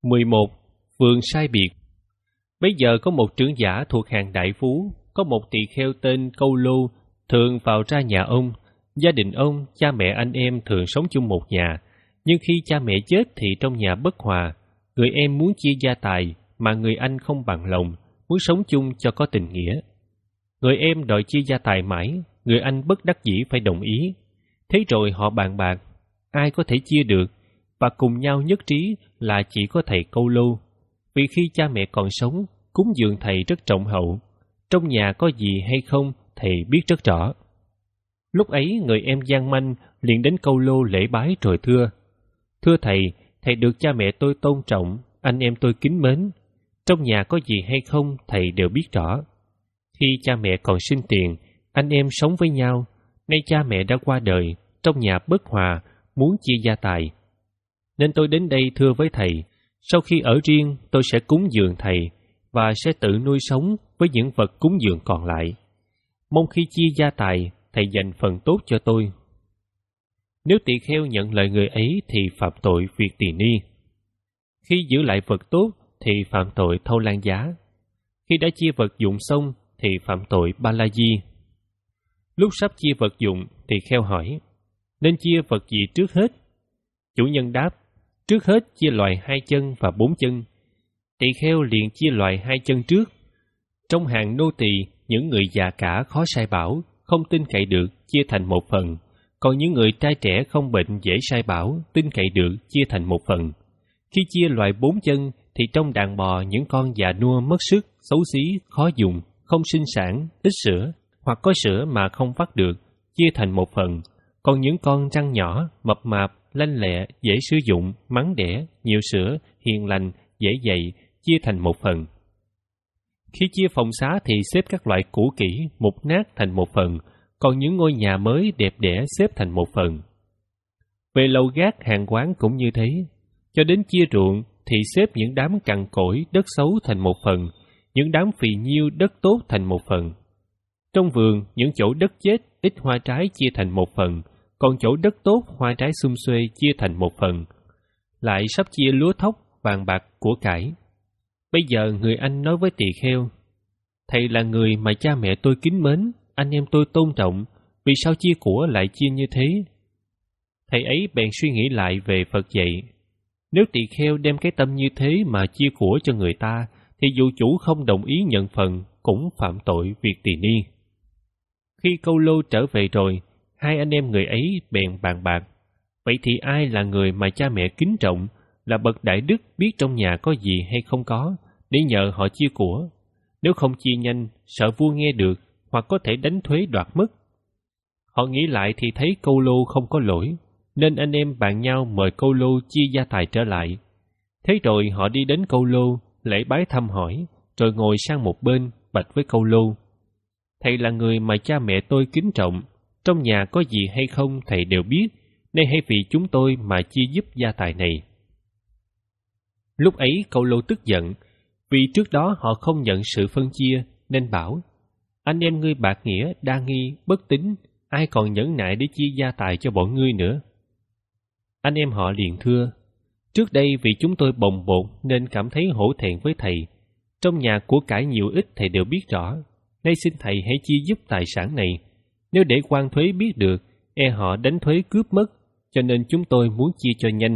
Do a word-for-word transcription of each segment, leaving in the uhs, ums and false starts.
mười một. Vườn sai biệt. Bây giờ có một trưởng giả thuộc hàng đại phú, có một tỳ kheo tên Câu Lô, thường vào ra nhà ông. Gia đình ông, cha mẹ anh em thường sống chung một nhà, nhưng khi cha mẹ chết thì trong nhà bất hòa. Người em muốn chia gia tài, mà người anh không bằng lòng, muốn sống chung cho có tình nghĩa. Người em đòi chia gia tài mãi, người anh bất đắc dĩ phải đồng ý. Thế rồi họ bàn bạc, ai có thể chia được, và cùng nhau nhất trí là chỉ có thầy Câu Lô. Vì khi cha mẹ còn sống, cúng dường thầy rất trọng hậu. Trong nhà có gì hay không, thầy biết rất rõ. Lúc ấy người em gian manh liền đến Câu Lô lễ bái rồi thưa: Thưa thầy, thầy được cha mẹ tôi tôn trọng, anh em tôi kính mến. Trong nhà có gì hay không, thầy đều biết rõ. Khi cha mẹ còn sinh tiền, anh em sống với nhau. Nay cha mẹ đã qua đời, trong nhà bất hòa, muốn chia gia tài. Nên tôi đến đây thưa với thầy, sau khi ở riêng tôi sẽ cúng dường thầy, và sẽ tự nuôi sống với những vật cúng dường còn lại. Mong khi chia gia tài, thầy dành phần tốt cho tôi. Nếu tỳ kheo nhận lời người ấy thì phạm tội việc tỳ ni. Khi giữ lại vật tốt thì phạm tội thâu lan giá. Khi đã chia vật dụng xong thì phạm tội ba la di. Lúc sắp chia vật dụng, tỳ kheo hỏi, nên chia vật gì trước hết? Chủ nhân đáp, trước hết chia loài hai chân và bốn chân. Tỳ kheo liền chia loài hai chân trước. Trong hàng nô tỳ, những người già cả khó sai bảo, không tin cậy được, chia thành một phần. Còn những người trai trẻ không bệnh dễ sai bảo, tin cậy được, chia thành một phần. Khi chia loài bốn chân, thì trong đàn bò những con già nua mất sức, xấu xí, khó dùng, không sinh sản, ít sữa, hoặc có sữa mà không vắt được, chia thành một phần. Còn những con răng nhỏ, mập mạp, lanh lẹ, dễ sử dụng, mắn đẻ, nhiều sữa, hiền lành, dễ dạy, chia thành một phần. Khi chia phòng xá thì xếp các loại cũ kỹ, mục nát thành một phần, còn những ngôi nhà mới đẹp đẽ xếp thành một phần. Về lầu gác hàng quán cũng như thế, cho đến chia ruộng thì xếp những đám cằn cỗi, đất xấu thành một phần, những đám phì nhiêu, đất tốt thành một phần. Trong vườn, những chỗ đất chết, ít hoa trái chia thành một phần, còn chỗ đất tốt, hoa trái sum xuê chia thành một phần. Lại sắp chia lúa thóc, vàng bạc, của cải. Bây giờ người anh nói với tỳ kheo, thầy là người mà cha mẹ tôi kính mến, anh em tôi tôn trọng, vì sao chia của lại chia như thế? Thầy ấy bèn suy nghĩ lại về Phật dạy, nếu tỳ kheo đem cái tâm như thế mà chia của cho người ta, thì dù chủ không đồng ý nhận phần, cũng phạm tội việc tỳ ni. Khi Câu Lô trở về rồi, hai anh em người ấy bèn bàn bạc, vậy thì ai là người mà cha mẹ kính trọng, là bậc đại đức biết trong nhà có gì hay không có, để nhờ họ chia của. Nếu không chia nhanh, sợ vua nghe được, hoặc có thể đánh thuế đoạt mất. Họ nghĩ lại thì thấy Câu Lô không có lỗi, nên anh em bàn nhau mời Câu Lô chia gia tài trở lại. Thế rồi họ đi đến Câu Lô, lễ bái thăm hỏi, rồi ngồi sang một bên, bạch với Câu Lô, thầy là người mà cha mẹ tôi kính trọng, trong nhà có gì hay không thầy đều biết, nay hãy vì chúng tôi mà chia giúp gia tài này. Lúc ấy Câu Lô tức giận, vì trước đó họ không nhận sự phân chia, nên bảo, anh em ngươi bạc nghĩa, đa nghi, bất tín, ai còn nhẫn nại để chia gia tài cho bọn ngươi nữa. Anh em họ liền thưa, trước đây vì chúng tôi bồng bột nên cảm thấy hổ thẹn với thầy. Trong nhà của cải nhiều ít thầy đều biết rõ, nay xin thầy hãy chia giúp tài sản này. Nếu để quan thuế biết được, e họ đánh thuế cướp mất, cho nên chúng tôi muốn chia cho nhanh.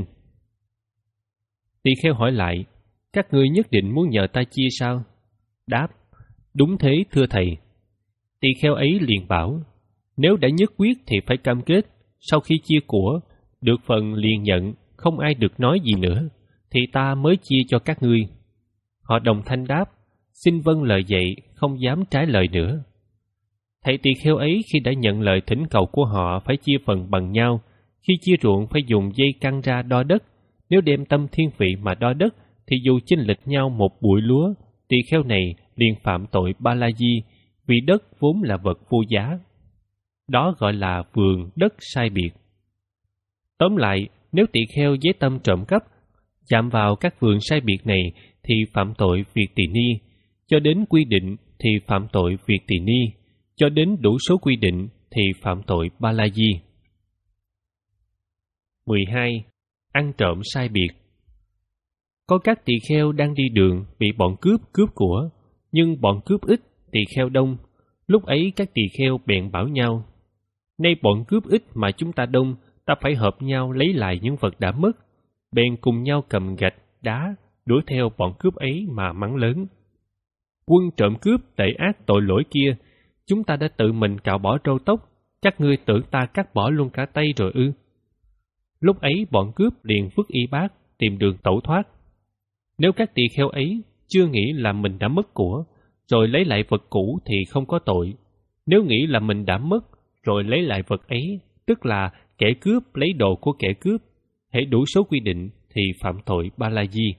Tỳ kheo hỏi lại, các ngươi nhất định muốn nhờ ta chia sao? Đáp, đúng thế thưa thầy. Tỳ kheo ấy liền bảo, nếu đã nhất quyết thì phải cam kết, sau khi chia của, được phần liền nhận, không ai được nói gì nữa, thì ta mới chia cho các ngươi. Họ đồng thanh đáp, xin vâng lời dạy, không dám trái lời nữa. Thầy tỳ kheo ấy khi đã nhận lời thỉnh cầu của họ phải chia phần bằng nhau, khi chia ruộng phải dùng dây căng ra đo đất, nếu đem tâm thiên vị mà đo đất, thì dù chênh lệch nhau một bụi lúa, tỳ kheo này liền phạm tội ba la di, vì đất vốn là vật vô giá. Đó gọi là vườn đất sai biệt. Tóm lại, nếu tỳ kheo với tâm trộm cắp, chạm vào các vườn sai biệt này thì phạm tội việc tỳ ni, cho đến quy định thì phạm tội việc tỳ ni, cho đến đủ số quy định thì phạm tội ba la di. mười hai. Ăn trộm sai biệt. Có các tỳ kheo đang đi đường bị bọn cướp cướp của, nhưng bọn cướp ít, tỳ kheo đông. Lúc ấy các tỳ kheo bèn bảo nhau: nay bọn cướp ít mà chúng ta đông, ta phải hợp nhau lấy lại những vật đã mất. Bèn cùng nhau cầm gạch, đá, đuổi theo bọn cướp ấy mà mắng lớn: quân trộm cướp tệ ác tội lỗi kia, chúng ta đã tự mình cạo bỏ râu tóc, các ngươi tưởng ta cắt bỏ luôn cả tay rồi ư? Lúc ấy bọn cướp liền vứt y bát, tìm đường tẩu thoát. Nếu các tỳ kheo ấy chưa nghĩ là mình đã mất của, rồi lấy lại vật cũ thì không có tội. Nếu nghĩ là mình đã mất, rồi lấy lại vật ấy, tức là kẻ cướp lấy đồ của kẻ cướp, hễ đủ số quy định thì phạm tội ba la di.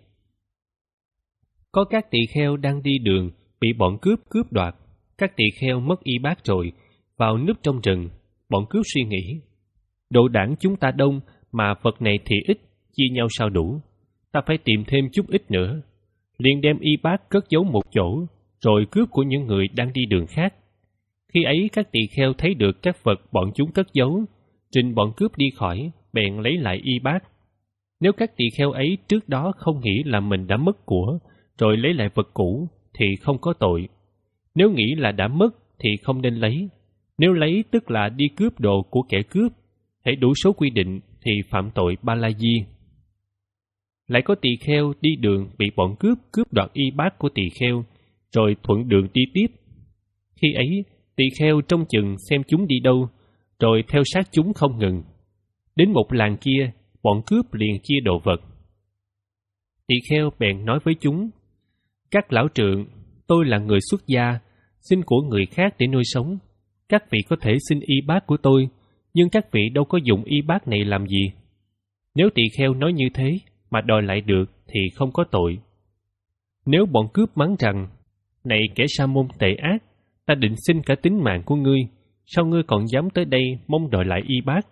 Có các tỳ kheo đang đi đường bị bọn cướp cướp đoạt, các tỳ kheo mất y bát rồi, vào núp trong rừng. Bọn cướp suy nghĩ: đồ đảng chúng ta đông mà vật này thì ít, chia nhau sao đủ, ta phải tìm thêm chút ít nữa. Liền đem y bát cất giấu một chỗ, rồi cướp của những người đang đi đường khác. Khi ấy các tỳ kheo thấy được các vật bọn chúng cất giấu, trình bọn cướp đi khỏi, bèn lấy lại y bát. Nếu các tỳ kheo ấy trước đó không nghĩ là mình đã mất của, rồi lấy lại vật cũ, thì không có tội. Nếu nghĩ là đã mất, thì không nên lấy. Nếu lấy tức là đi cướp đồ của kẻ cướp, hãy đủ số quy định thì phạm tội ba la di. Lại có tỳ kheo đi đường bị bọn cướp cướp đoạt y bát của tỳ kheo, rồi thuận đường đi tiếp. Khi ấy, tỳ kheo trông chừng xem chúng đi đâu, rồi theo sát chúng không ngừng. Đến một làng kia, bọn cướp liền chia đồ vật. Tỳ kheo bèn nói với chúng: các lão trượng, tôi là người xuất gia, xin của người khác để nuôi sống. Các vị có thể xin y bát của tôi, nhưng các vị đâu có dùng y bát này làm gì. Nếu tỳ kheo nói như thế mà đòi lại được thì không có tội. Nếu bọn cướp mắng rằng: này kẻ sa môn tệ ác, ta định xin cả tính mạng của ngươi, sao ngươi còn dám tới đây mong đòi lại y bát?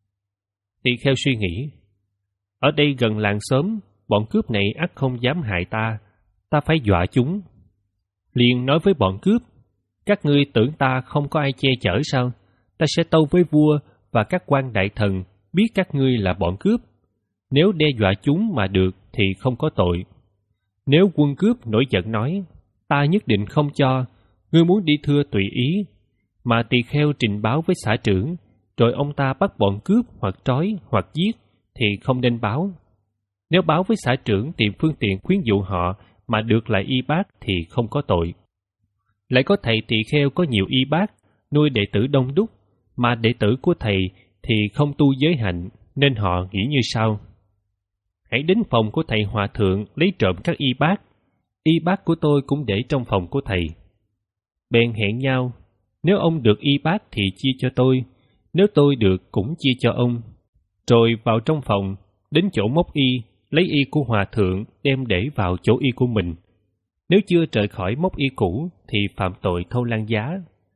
Tỳ kheo suy nghĩ: ở đây gần làng xóm, bọn cướp này ắt không dám hại ta, ta phải dọa chúng. Liền nói với bọn cướp: các ngươi tưởng ta không có ai che chở sao? Ta sẽ tâu với vua và các quan đại thần biết các ngươi là bọn cướp. Nếu đe dọa chúng mà được thì không có tội. Nếu quân cướp nổi giận nói: ta nhất định không cho, ngươi muốn đi thưa tùy ý, mà tỳ kheo trình báo với xã trưởng, rồi ông ta bắt bọn cướp hoặc trói hoặc giết, thì không nên báo. Nếu báo với xã trưởng tìm phương tiện khuyến dụ họ mà được lại y bát thì không có tội. Lại có thầy tỳ kheo có nhiều y bát, nuôi đệ tử đông đúc, mà đệ tử của thầy thì không tu giới hạnh, nên họ nghĩ như sau: hãy đến phòng của thầy hòa thượng lấy trộm các y bát, y bát của tôi cũng để trong phòng của thầy. Bèn hẹn nhau: nếu ông được y bát thì chia cho tôi, nếu tôi được cũng chia cho ông. Rồi vào trong phòng, đến chỗ móc y, lấy y của hòa thượng đem để vào chỗ y của mình. Nếu chưa rời khỏi móc y cũ thì phạm tội thâu lan giá.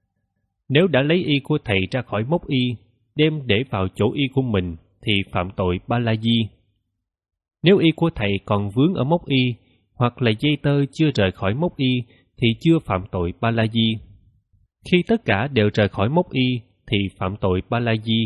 Nếu đã lấy y của thầy ra khỏi móc y, đem để vào chỗ y của mình thì phạm tội ba la di. Nếu y của thầy còn vướng ở móc y, hoặc là dây tơ chưa rời khỏi móc y thì chưa phạm tội ba la di. Khi tất cả đều rời khỏi móc y thì phạm tội ba la di.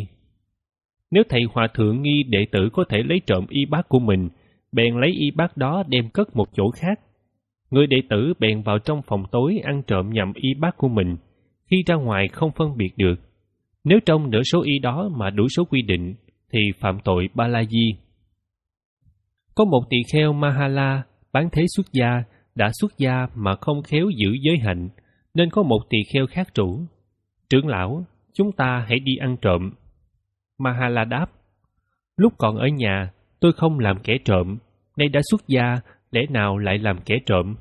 Nếu thầy hòa thượng nghi đệ tử có thể lấy trộm y bát của mình, bèn lấy y bát đó đem cất một chỗ khác. Người đệ tử bèn vào trong phòng tối ăn trộm nhầm y bát của mình, khi ra ngoài không phân biệt được. Nếu trong nửa số y đó mà đủ số quy định, thì phạm tội ba la di. Có một tỳ kheo Mahala bán thế xuất gia, đã xuất gia mà không khéo giữ giới hạnh, nên có một tỳ kheo khác rủ: trưởng lão, chúng ta hãy đi ăn trộm. Mahala đáp: lúc còn ở nhà, tôi không làm kẻ trộm, nay đã xuất gia, lẽ nào lại làm kẻ trộm?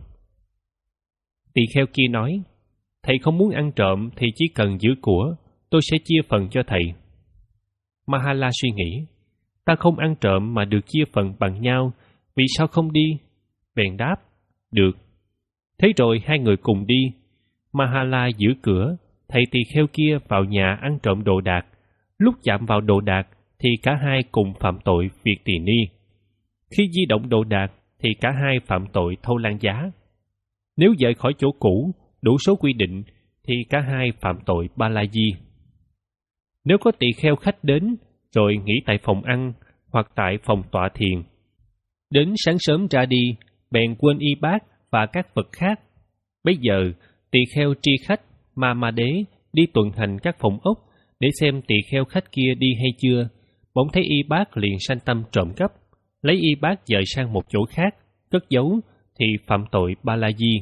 Tỳ kheo kia nói: thầy không muốn ăn trộm thì chỉ cần giữ của, tôi sẽ chia phần cho thầy. Mahala suy nghĩ: ta không ăn trộm mà được chia phần bằng nhau, vì sao không đi? Bèn đáp: được. Thế rồi hai người cùng đi. Mahala giữ cửa, thầy tỳ kheo kia vào nhà ăn trộm đồ đạc. Lúc chạm vào đồ đạc thì cả hai cùng phạm tội việc tỳ ni. Khi di động đồ đạc thì cả hai phạm tội thâu lan giá. Nếu rời khỏi chỗ cũ, đủ số quy định, thì cả hai phạm tội ba la di. Nếu có tỳ kheo khách đến, rồi nghỉ tại phòng ăn hoặc tại phòng tọa thiền, Đến sáng sớm ra đi, bèn quên y bát và các vật khác. Bấy giờ, tỳ kheo tri khách Ma Ma Đế đi tuần hành các phòng ốc để xem tỳ kheo khách kia đi hay chưa. Bỗng thấy y bát liền sanh tâm trộm cắp, lấy y bát dời sang một chỗ khác, cất giấu, thì phạm tội ba la di.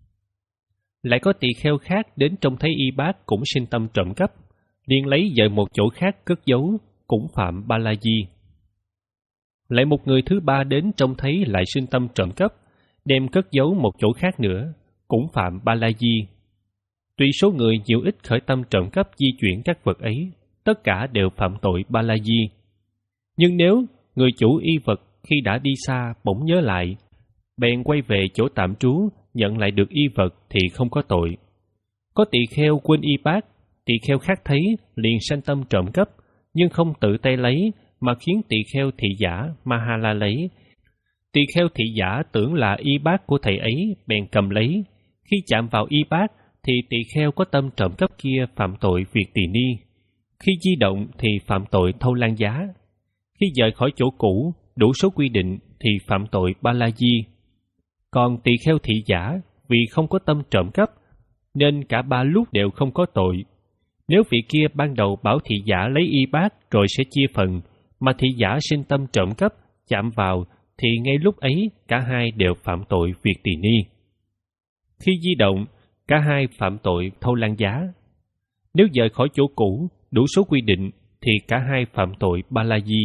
Lại có tỳ kheo khác đến trông thấy y bát cũng sinh tâm trộm cắp, liền lấy dời một chỗ khác cất giấu, cũng phạm ba la di. Lại một người thứ ba đến trông thấy lại sinh tâm trộm cắp, đem cất giấu một chỗ khác nữa, cũng phạm ba la di. Tuy số người nhiều ít khởi tâm trộm cắp di chuyển các vật ấy, tất cả đều phạm tội ba la di. Nhưng nếu người chủ y vật khi đã đi xa bỗng nhớ lại, bèn quay về chỗ tạm trú nhận lại được y vật thì không có tội. Có tỳ kheo quên y bát, tỳ kheo khác thấy liền sanh tâm trộm cắp, nhưng không tự tay lấy mà khiến tỳ kheo thị giả Mahala lấy. Tỳ kheo thị giả tưởng là y bát của thầy ấy, bèn cầm lấy. Khi chạm vào y bát thì tỳ kheo có tâm trộm cắp kia phạm tội việc tỳ ni. Khi di động thì phạm tội thâu lan giá. Khi rời khỏi chỗ cũ đủ số quy định thì phạm tội ba la di. Còn tỳ kheo thị giả vì không có tâm trộm cắp nên cả ba lúc đều không có tội. Nếu vị kia ban đầu bảo thị giả lấy y bát rồi sẽ chia phần, mà thị giả sinh tâm trộm cắp chạm vào thì ngay lúc ấy cả hai đều phạm tội việc tỳ ni. Khi di động, cả hai phạm tội thâu lan giá. Nếu rời khỏi chỗ cũ đủ số quy định thì cả hai phạm tội ba la di.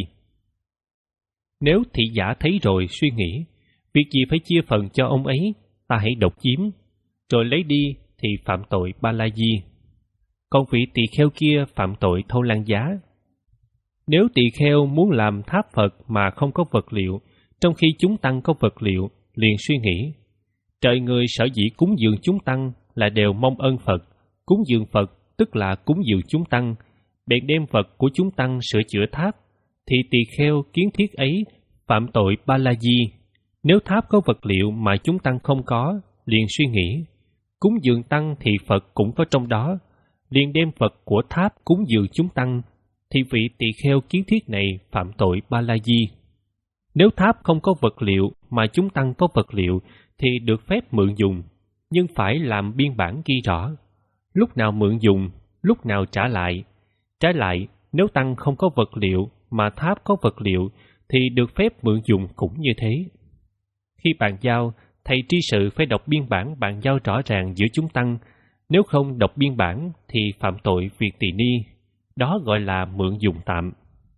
Nếu thị giả thấy rồi suy nghĩ, việc gì phải chia phần cho ông ấy, ta hãy độc chiếm, rồi lấy đi thì phạm tội ba la di. Còn vị tỳ kheo kia phạm tội thâu lan giá. Nếu tỳ kheo muốn làm tháp Phật mà không có vật liệu, trong khi chúng tăng có vật liệu, liền suy nghĩ, trời người sở dĩ cúng dường chúng tăng là đều mong ơn Phật, cúng dường Phật tức là cúng dường chúng tăng, bèn đem vật của chúng tăng sửa chữa tháp, thì tỳ kheo kiến thiết ấy phạm tội ba la di. Nếu tháp có vật liệu mà chúng tăng không có, liền suy nghĩ, cúng dường tăng thì Phật cũng có trong đó, liền đem vật của tháp cúng dường chúng tăng, thì vị tỳ kheo kiến thiết này phạm tội ba la di. Nếu tháp không có vật liệu mà chúng tăng có vật liệu thì được phép mượn dùng, nhưng phải làm biên bản ghi rõ lúc nào mượn dùng, lúc nào trả lại. Trái lại, nếu tăng không có vật liệu mà tháp có vật liệu thì được phép mượn dùng cũng như thế. Khi bàn giao, thầy tri sự phải đọc biên bản bàn giao rõ ràng giữa chúng tăng, nếu không đọc biên bản thì phạm tội việc tỳ ni, đó gọi là mượn dùng tạm.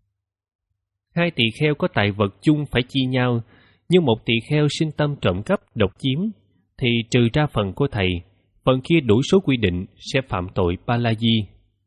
Hai tỳ kheo có tài vật chung phải chia nhau, nhưng một tỳ kheo sinh tâm trộm cắp độc chiếm, thì trừ ra phần của thầy, phần kia đủ số quy định sẽ phạm tội ba la di.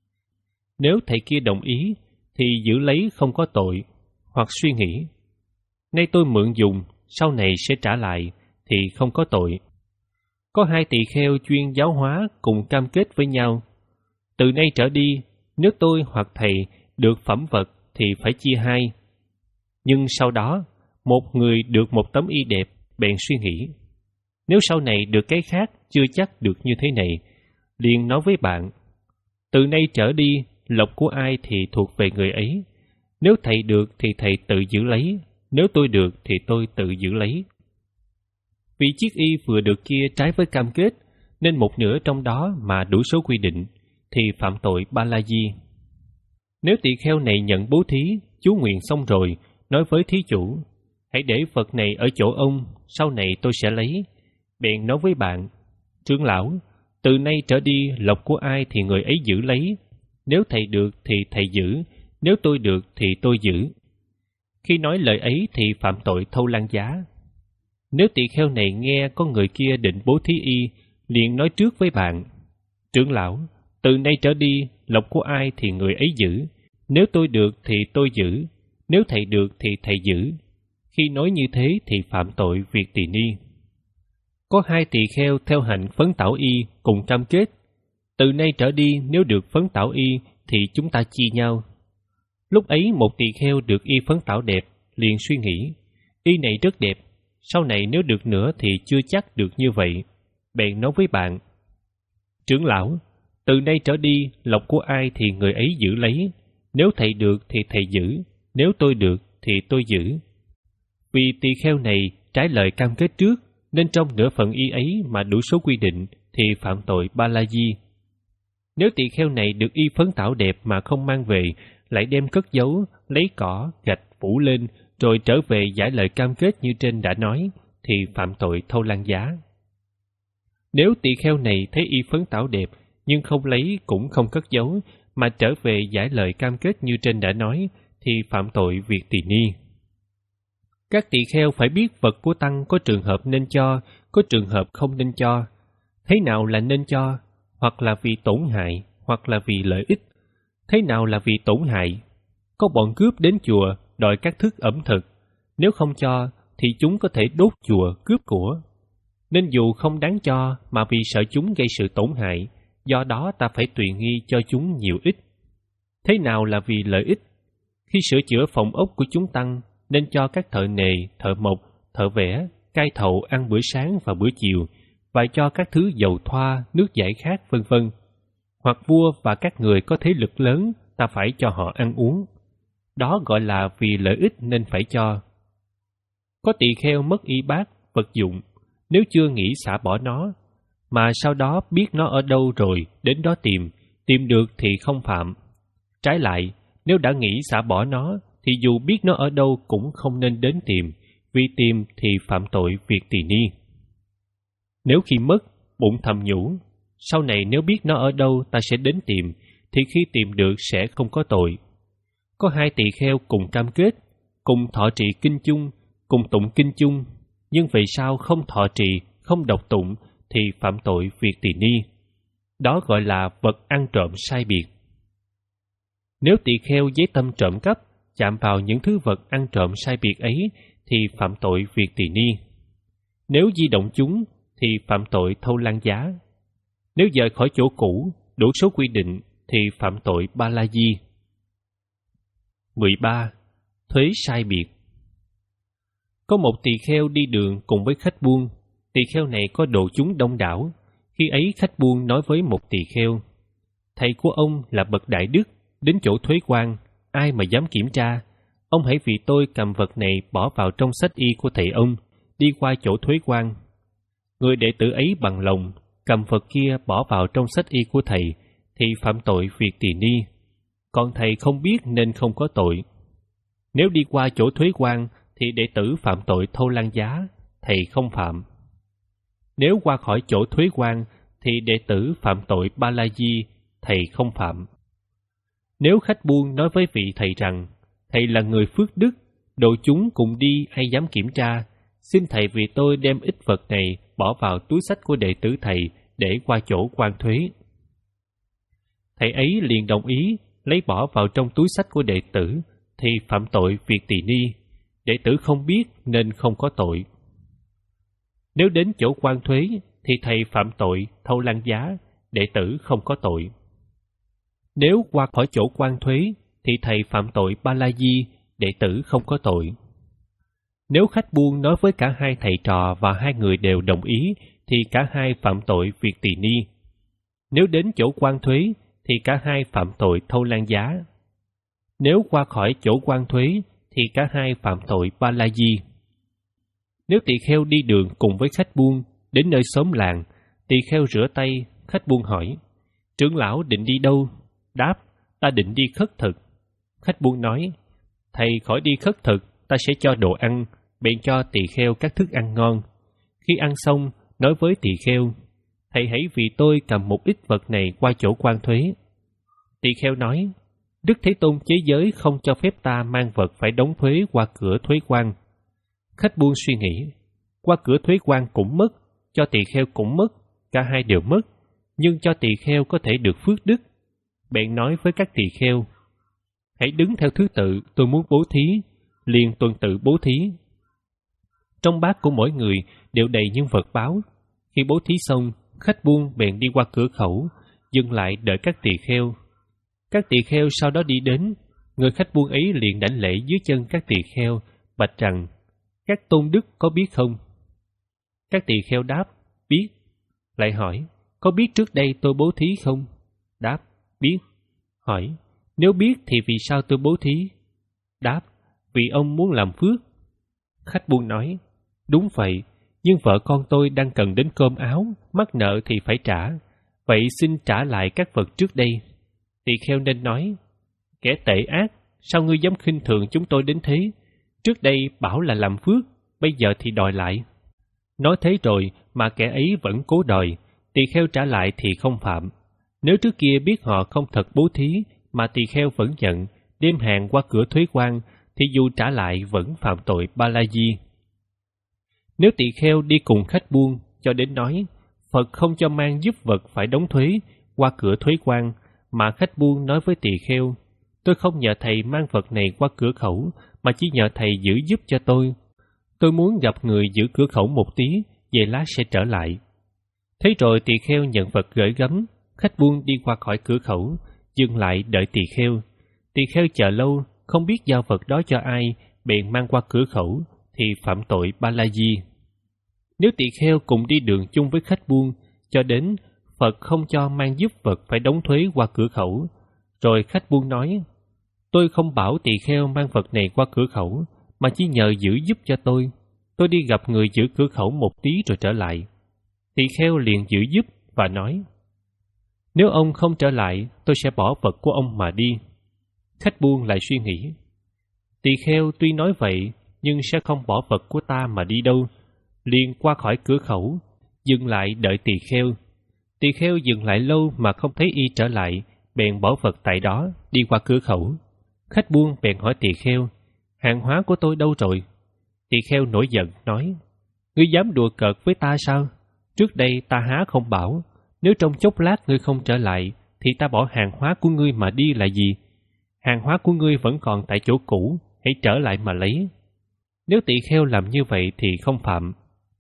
Nếu thầy kia đồng ý, thì giữ lấy không có tội, hoặc suy nghĩ, nay tôi mượn dùng, sau này sẽ trả lại, thì không có tội. Có hai tỳ kheo chuyên giáo hóa cùng cam kết với nhau, từ nay trở đi, nếu tôi hoặc thầy được phẩm vật thì phải chia hai. Nhưng sau đó, một người được một tấm y đẹp, bèn suy nghĩ, nếu sau này được cái khác chưa chắc được như thế này, liền nói với bạn, từ nay trở đi, lộc của ai thì thuộc về người ấy. Nếu thầy được thì thầy tự giữ lấy, nếu tôi được thì tôi tự giữ lấy. Vì chiếc y vừa được kia trái với cam kết, nên một nửa trong đó mà đủ số quy định, thì phạm tội ba la di. Nếu tỳ kheo này nhận bố thí, chú nguyện xong rồi, nói với thí chủ, hãy để vật này ở chỗ ông, sau này tôi sẽ lấy. Bèn nói với bạn, trưởng lão, từ nay trở đi lộc của ai thì người ấy giữ lấy, nếu thầy được thì thầy giữ, nếu tôi được thì tôi giữ. Khi nói lời ấy thì phạm tội thâu lan giá. Nếu tỳ kheo này nghe có người kia định bố thí y, liền nói trước với bạn, trưởng lão, từ nay trở đi lộc của ai thì người ấy giữ, nếu tôi được thì tôi giữ, nếu thầy được thì thầy giữ. Khi nói như thế thì phạm tội việc tỳ ni. Có hai tỳ kheo theo hạnh phấn tảo y cùng cam kết, từ nay trở đi nếu được phấn tảo y thì chúng ta chia nhau. Lúc ấy một tỳ kheo được y phấn tảo đẹp, liền suy nghĩ, y này rất đẹp, sau này nếu được nữa thì chưa chắc được như vậy. Bèn nói với bạn, trưởng lão, từ nay trở đi lộc của ai thì người ấy giữ lấy, nếu thầy được thì thầy giữ, nếu tôi được thì tôi giữ. Vì tỳ kheo này trái lời cam kết trước, nên trong nửa phận y ấy mà đủ số quy định thì phạm tội ba la di. Nếu tỳ kheo này được y phấn tảo đẹp mà không mang về, lại đem cất giấu, lấy cỏ, gạch phủ lên, rồi trở về giải lời cam kết như trên đã nói, thì phạm tội thâu lan giá. Nếu tỳ kheo này thấy y phấn tảo đẹp, nhưng không lấy cũng không cất giấu, mà trở về giải lời cam kết như trên đã nói, thì phạm tội việc tỳ ni. Các tỳ kheo phải biết vật của tăng có trường hợp nên cho, có trường hợp không nên cho. Thế nào là nên cho? Hoặc là vì tổn hại, hoặc là vì lợi ích. Thế nào là vì tổn hại? Có bọn cướp đến chùa đòi các thức ẩm thực. Nếu không cho, thì chúng có thể đốt chùa, cướp của. Nên dù không đáng cho, mà vì sợ chúng gây sự tổn hại, do đó ta phải tùy nghi cho chúng nhiều ít. Thế nào là vì lợi ích? Khi sửa chữa phòng ốc của chúng tăng, nên cho các thợ nề, thợ mộc, thợ vẽ, cai thầu ăn bữa sáng và bữa chiều, và cho các thứ dầu thoa, nước giải khát, vân vân. Hoặc vua và các người có thế lực lớn, ta phải cho họ ăn uống. Đó gọi là vì lợi ích nên phải cho. Có tỳ kheo mất y bát, vật dụng, nếu chưa nghĩ xả bỏ nó, mà sau đó biết nó ở đâu rồi, đến đó tìm, tìm được thì không phạm. Trái lại, nếu đã nghĩ xả bỏ nó, thì dù biết nó ở đâu cũng không nên đến tìm, vì tìm thì phạm tội việc tỳ ni. Nếu khi mất, bụng thầm nhủ, sau này nếu biết nó ở đâu ta sẽ đến tìm, thì khi tìm được sẽ không có tội. Có hai tỳ kheo cùng cam kết, cùng thọ trì kinh chung, cùng tụng kinh chung, nhưng vì sao không thọ trì, không đọc tụng, thì phạm tội việc tỳ ni. Đó gọi là vật ăn trộm sai biệt. Nếu tỳ kheo với tâm trộm cắp, chạm vào những thứ vật ăn trộm sai biệt ấy, thì phạm tội việc tỳ ni. Nếu di động chúng, thì phạm tội thâu lan giá. Nếu dời khỏi chỗ cũ, đủ số quy định, thì phạm tội ba la di. mười ba. Thuế sai biệt. Có một tỳ kheo đi đường cùng với khách buôn. Tỳ kheo này có độ chúng đông đảo. Khi ấy khách buôn nói với một tỳ kheo, thầy của ông là bậc đại đức, đến chỗ thuế quan, ai mà dám kiểm tra? Ông hãy vì tôi cầm vật này bỏ vào trong sách y của thầy ông, đi qua chỗ thuế quan. Người đệ tử ấy bằng lòng, cầm vật kia bỏ vào trong sách y của thầy, thì phạm tội việc tỳ ni. Còn thầy không biết nên không có tội. Nếu đi qua chỗ thuế quan, thì đệ tử phạm tội thâu lan giá, thầy không phạm. Nếu qua khỏi chỗ thuế quan, thì đệ tử phạm tội ba la di, thầy không phạm. Nếu khách buôn nói với vị thầy rằng, thầy là người phước đức, độ chúng cùng đi ai dám kiểm tra, xin thầy vì tôi đem ít vật này bỏ vào túi xách của đệ tử thầy để qua chỗ quan thuế. Thầy ấy liền đồng ý, lấy bỏ vào trong túi xách của đệ tử, thì phạm tội việc tỳ ni. Đệ tử không biết nên không có tội. Nếu đến chỗ quan thuế, thì thầy phạm tội thâu lan giá, đệ tử không có tội. Nếu qua khỏi chỗ quan thuế, thì thầy phạm tội ba la di, đệ tử không có tội. Nếu khách buôn nói với cả hai thầy trò và hai người đều đồng ý, thì cả hai phạm tội việc tỳ ni. Nếu đến chỗ quan thuế, thì cả hai phạm tội thâu lan giá. Nếu qua khỏi chỗ quan thuế, thì cả hai phạm tội ba la di. Nếu tỳ kheo đi đường cùng với khách buôn, đến nơi xóm làng, tỳ kheo rửa tay, khách buôn hỏi, trưởng lão định đi đâu? Đáp, ta định đi khất thực. Khách buôn nói, thầy khỏi đi khất thực, ta sẽ cho đồ ăn, bèn cho tỳ kheo các thức ăn ngon. Khi ăn xong, nói với tỳ kheo, thầy hãy vì tôi cầm một ít vật này qua chỗ quan thuế. Tỳ kheo nói, Đức Thế Tôn chế giới không cho phép ta mang vật phải đóng thuế qua cửa thuế quan. Khách buôn suy nghĩ, qua cửa thuế quan cũng mất, cho tỳ kheo cũng mất, cả hai đều mất, nhưng cho tỳ kheo có thể được phước đức. Bèn nói với các tỳ kheo, hãy đứng theo thứ tự, tôi muốn bố thí, liền tuần tự bố thí. Trong bát của mỗi người đều đầy những vật báo. Khi bố thí xong, khách buôn bèn đi qua cửa khẩu, dừng lại đợi các tỳ kheo. Các tỳ kheo sau đó đi đến, người khách buôn ấy liền đảnh lễ dưới chân các tỳ kheo, bạch rằng, các tôn đức có biết không? Các tỳ kheo đáp, biết. Lại hỏi, có biết trước đây tôi bố thí không? Đáp, biết. Hỏi, nếu biết thì vì sao tôi bố thí? Đáp, vì ông muốn làm phước. Khách buôn nói, đúng vậy, nhưng vợ con tôi đang cần đến cơm áo, mắc nợ thì phải trả, vậy xin trả lại các vật trước đây. Tỳ kheo nên nói, kẻ tệ ác, sao ngươi dám khinh thường chúng tôi đến thế? Trước đây bảo là làm phước, bây giờ thì đòi lại. Nói thế rồi mà kẻ ấy vẫn cố đòi, tỳ kheo trả lại thì không phạm. Nếu trước kia biết họ không thật bố thí mà tỳ kheo vẫn nhận, đem hàng qua cửa thuế quan, thì dù trả lại vẫn phạm tội ba la di. Nếu tỳ kheo đi cùng khách buôn cho đến nói, Phật không cho mang giúp vật phải đóng thuế qua cửa thuế quan, mà khách buôn nói với tỳ kheo, tôi không nhờ thầy mang vật này qua cửa khẩu, mà chỉ nhờ thầy giữ giúp cho tôi. Tôi muốn gặp người giữ cửa khẩu một tí, về lát sẽ trở lại. Thế rồi tỳ kheo nhận vật gửi gắm, khách buôn đi qua khỏi cửa khẩu, dừng lại đợi tỳ kheo. Tỳ kheo chờ lâu, không biết giao vật đó cho ai, bèn mang qua cửa khẩu, thì phạm tội ba la di. Nếu tỳ kheo cùng đi đường chung với khách buôn, cho đến Phật không cho mang giúp vật phải đóng thuế qua cửa khẩu, rồi khách buôn nói, tôi không bảo tỳ kheo mang vật này qua cửa khẩu, mà chỉ nhờ giữ giúp cho tôi. Tôi đi gặp người giữ cửa khẩu một tí rồi trở lại. Tỳ kheo liền giữ giúp và nói, nếu ông không trở lại, tôi sẽ bỏ vật của ông mà đi. Khách buôn lại suy nghĩ, tỳ kheo tuy nói vậy, nhưng sẽ không bỏ vật của ta mà đi đâu. Liền qua khỏi cửa khẩu, dừng lại đợi tỳ kheo. Tỳ kheo dừng lại lâu mà không thấy y trở lại, bèn bỏ vật tại đó, đi qua cửa khẩu. Khách buôn bèn hỏi tỳ kheo, hàng hóa của tôi đâu rồi? Tỳ kheo nổi giận nói, ngươi dám đùa cợt với ta sao? Trước đây ta há không bảo, nếu trong chốc lát ngươi không trở lại, thì ta bỏ hàng hóa của ngươi mà đi là gì? Hàng hóa của ngươi vẫn còn tại chỗ cũ, hãy trở lại mà lấy. Nếu tỳ kheo làm như vậy thì không phạm.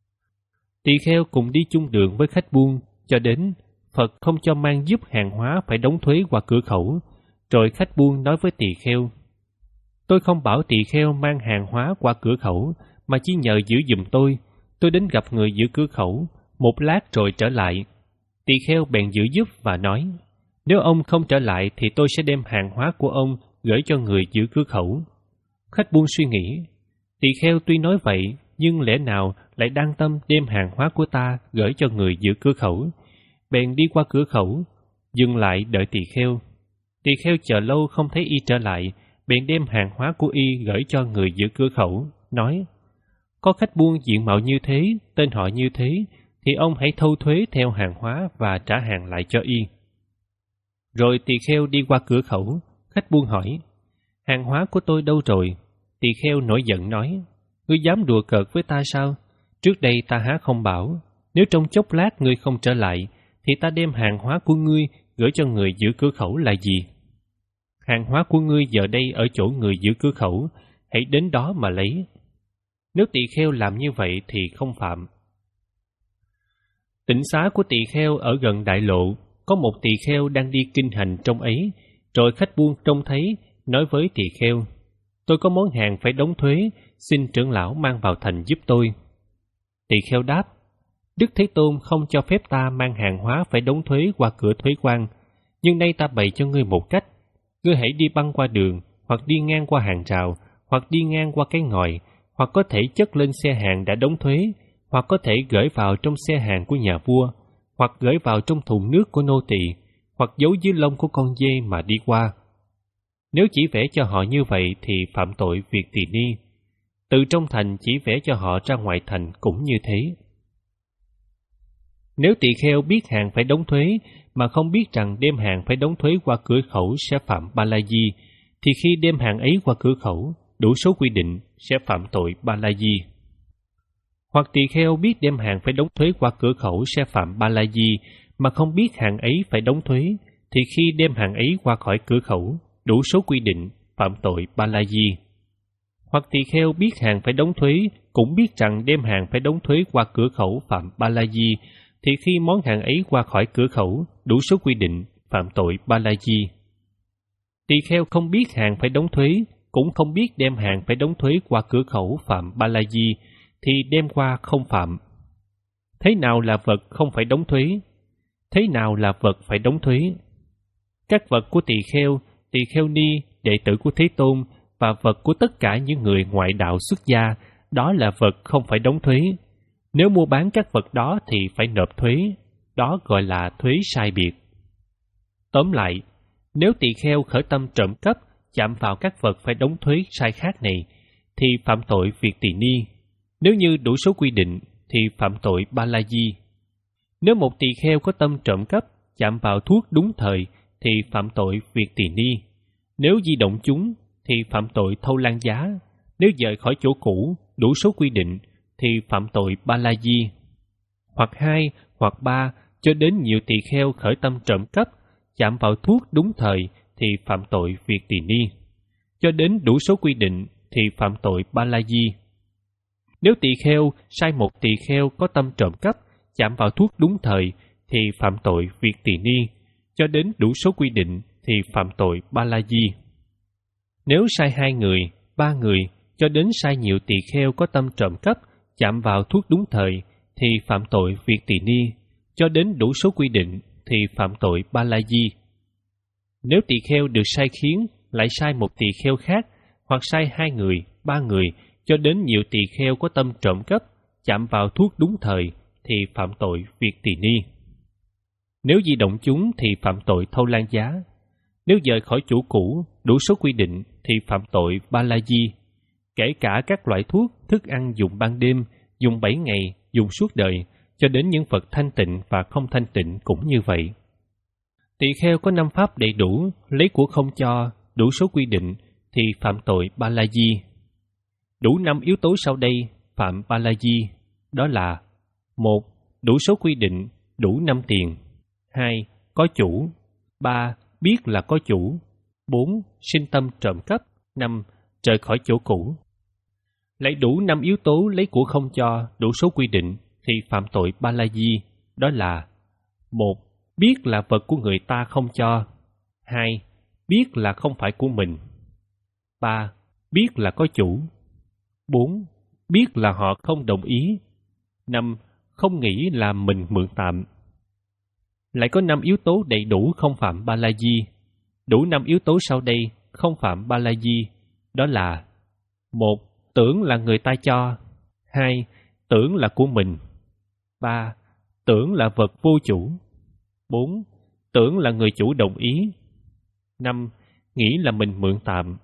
Tỳ kheo cùng đi chung đường với khách buôn, cho đến Phật không cho mang giúp hàng hóa phải đóng thuế qua cửa khẩu, rồi khách buôn nói với tỳ kheo, tôi không bảo tỳ kheo mang hàng hóa qua cửa khẩu, mà chỉ nhờ giữ giùm tôi. Tôi đến gặp người giữ cửa khẩu, một lát rồi trở lại. Tỳ kheo bèn giữ giúp và nói, nếu ông không trở lại thì tôi sẽ đem hàng hóa của ông gửi cho người giữ cửa khẩu. Khách buôn suy nghĩ, tỳ kheo tuy nói vậy, nhưng lẽ nào lại đang tâm đem hàng hóa của ta gửi cho người giữ cửa khẩu? Bèn đi qua cửa khẩu, dừng lại đợi tỳ kheo. Tỳ kheo chờ lâu không thấy y trở lại, bèn đem hàng hóa của y gửi cho người giữ cửa khẩu, nói, có khách buôn diện mạo như thế, tên họ như thế, thì ông hãy thâu thuế theo hàng hóa và trả hàng lại cho y. Rồi tỳ kheo đi qua cửa khẩu, khách buôn hỏi, hàng hóa của tôi đâu rồi? Tỳ kheo nổi giận nói, ngươi dám đùa cợt với ta sao? Trước đây ta há không bảo, nếu trong chốc lát ngươi không trở lại, thì ta đem hàng hóa của ngươi gửi cho người giữ cửa khẩu là gì? Hàng hóa của ngươi giờ đây ở chỗ người giữ cửa khẩu, hãy đến đó mà lấy. Nếu tỳ kheo làm như vậy thì không phạm. Tịnh xá của tỳ kheo ở gần đại lộ, có một tỳ kheo đang đi kinh hành trong ấy, rồi khách buôn trông thấy, nói với tỳ kheo, tôi có món hàng phải đóng thuế, xin trưởng lão mang vào thành giúp tôi. Tỳ kheo đáp, Đức Thế Tôn không cho phép ta mang hàng hóa phải đóng thuế qua cửa thuế quan, nhưng nay ta bày cho ngươi một cách. Ngươi hãy đi băng qua đường, hoặc đi ngang qua hàng rào, hoặc đi ngang qua cái ngòi, hoặc có thể chất lên xe hàng đã đóng thuế, hoặc có thể gửi vào trong xe hàng của nhà vua, hoặc gửi vào trong thùng nước của nô tỳ, hoặc giấu dưới lông của con dê mà đi qua. Nếu chỉ vẽ cho họ như vậy thì phạm tội việc tỳ ni. Từ trong thành chỉ vẽ cho họ ra ngoài thành cũng như thế. Nếu tỳ kheo biết hàng phải đóng thuế, mà không biết rằng đem hàng phải đóng thuế qua cửa khẩu sẽ phạm ba la di, thì khi đem hàng ấy qua cửa khẩu, đủ số quy định sẽ phạm tội ba la di. Hoặc tỳ kheo biết đem hàng phải đóng thuế qua cửa khẩu sẽ phạm ba la di, mà không biết hàng ấy phải đóng thuế, thì khi đem hàng ấy qua khỏi cửa khẩu, đủ số quy định phạm tội ba la di. Hoặc tỳ kheo biết hàng phải đóng thuế, cũng biết rằng đem hàng phải đóng thuế qua cửa khẩu phạm ba la di, thì khi món hàng ấy qua khỏi cửa khẩu, đủ số quy định phạm tội ba la di. Tỳ kheo không biết hàng phải đóng thuế, cũng không biết đem hàng phải đóng thuế qua cửa khẩu phạm ba la di, thì đem qua không phạm. Thế nào là vật không phải đóng thuế? Thế nào là vật phải đóng thuế? Các vật của tỳ kheo, tỳ kheo ni, đệ tử của Thế Tôn và vật của tất cả những người ngoại đạo xuất gia đó là vật không phải đóng thuế. Nếu mua bán các vật đó thì phải nộp thuế, đó gọi là thuế sai biệt. Tóm lại, nếu tỳ kheo khởi tâm trộm cắp, chạm vào các vật phải đóng thuế sai khác này, thì phạm tội việc tỳ ni. Nếu như đủ số quy định, thì phạm tội ba la di. Nếu một tỳ kheo có tâm trộm cắp, chạm vào thuốc đúng thời, thì phạm tội việc tỳ ni. Nếu di động chúng, thì phạm tội thâu lan giá. Nếu dời khỏi chỗ cũ, đủ số quy định, thì phạm tội ba la di. Hoặc hai, hoặc ba, cho đến nhiều tỳ kheo khởi tâm trộm cắp, chạm vào thuốc đúng thời, thì phạm tội việc tỳ ni. Cho đến đủ số quy định, thì phạm tội ba la di. Nếu tỳ kheo sai một tỳ kheo có tâm trộm cắp, chạm vào thuốc đúng thời, thì phạm tội việc tỳ ni. Cho đến đủ số quy định, thì phạm tội ba la di. Nếu sai hai người, ba người, cho đến sai nhiều tỳ kheo có tâm trộm cắp, chạm vào thuốc đúng thời, thì phạm tội việc tỳ ni. Cho đến đủ số quy định, thì phạm tội ba la di. Nếu tỳ kheo được sai khiến, lại sai một tỳ kheo khác, hoặc sai hai người, ba người, cho đến nhiều tỳ kheo có tâm trộm cắp, chạm vào thuốc đúng thời, thì phạm tội việc tỳ ni. Nếu di động chúng thì phạm tội thâu lan giá. Nếu dời khỏi chủ cũ, đủ số quy định, thì phạm tội ba la di. Kể cả các loại thuốc, thức ăn dùng ban đêm, dùng bảy ngày, dùng suốt đời, cho đến những vật thanh tịnh và không thanh tịnh cũng như vậy. Tỳ kheo có năm pháp đầy đủ, lấy của không cho, đủ số quy định, thì phạm tội ba la di. Đủ năm yếu tố sau đây phạm ba la di, đó là: một. Đủ số quy định, đủ năm tiền. Hai. Có chủ. Ba. Biết là có chủ. Bốn. Sinh tâm trộm cắp. Năm. Rời khỏi chỗ cũ. Lấy đủ năm yếu tố lấy của không cho, đủ số quy định, thì phạm tội ba la di, đó là: một. Biết là vật của người ta không cho. Hai. Biết là không phải của mình. Ba. Biết là có chủ. Bốn. Biết là họ không đồng ý. Năm. Không nghĩ là mình mượn tạm. Lại có năm yếu tố đầy đủ không phạm ba la di. Đủ năm yếu tố sau đây không phạm ba la di, đó là: một. Tưởng là người ta cho. Hai. Tưởng là của mình. Ba. Tưởng là vật vô chủ. Bốn. Tưởng là người chủ đồng ý. Năm. Nghĩ là mình mượn tạm.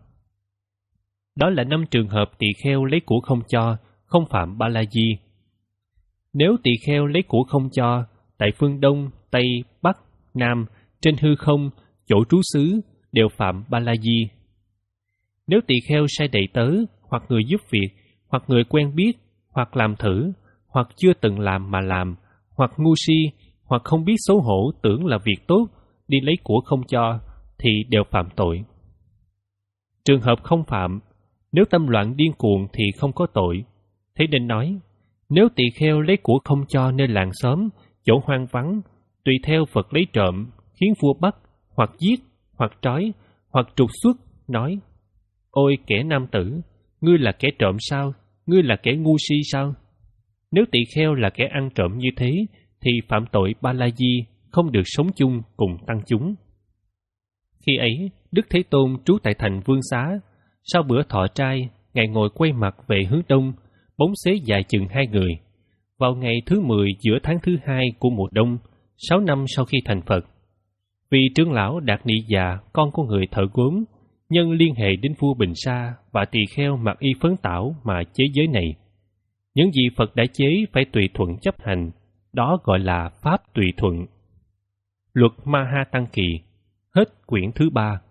Đó là năm trường hợp tỳ kheo lấy của không cho, không phạm ba la di. Nếu tỳ kheo lấy của không cho, tại phương Đông, Tây, Bắc, Nam, trên hư không, chỗ trú xứ, đều phạm ba la di. Nếu tỳ kheo sai đầy tớ, hoặc người giúp việc, hoặc người quen biết, hoặc làm thử, hoặc chưa từng làm mà làm, hoặc ngu si, hoặc không biết xấu hổ tưởng là việc tốt, đi lấy của không cho, thì đều phạm tội. Trường hợp không phạm, nếu tâm loạn điên cuồng thì không có tội. Thế nên nói, nếu tỳ kheo lấy của không cho nơi làng xóm, chỗ hoang vắng, tùy theo vật lấy trộm, khiến vua bắt, hoặc giết, hoặc trói, hoặc trục xuất, nói: Ôi kẻ nam tử, ngươi là kẻ trộm sao? Ngươi là kẻ ngu si sao? Nếu tỳ kheo là kẻ ăn trộm như thế, thì phạm tội ba la di, không được sống chung cùng tăng chúng. Khi ấy, Đức Thế Tôn trú tại thành Vương Xá. Sau bữa thọ trai, Ngài ngồi quay mặt về hướng đông, bóng xế dài chừng hai người. Vào ngày thứ mười giữa tháng thứ hai của mùa đông, sáu năm sau khi thành Phật, vì trưởng lão Đạt Nị Già, con của người thợ gốm, nhân liên hệ đến vua Bình Sa và tỳ kheo mặc y phấn tảo mà chế giới này. Những gì Phật đã chế phải tùy thuận chấp hành, đó gọi là pháp tùy thuận. Luật Ma Ha Tăng Kỳ. Hết quyển thứ ba.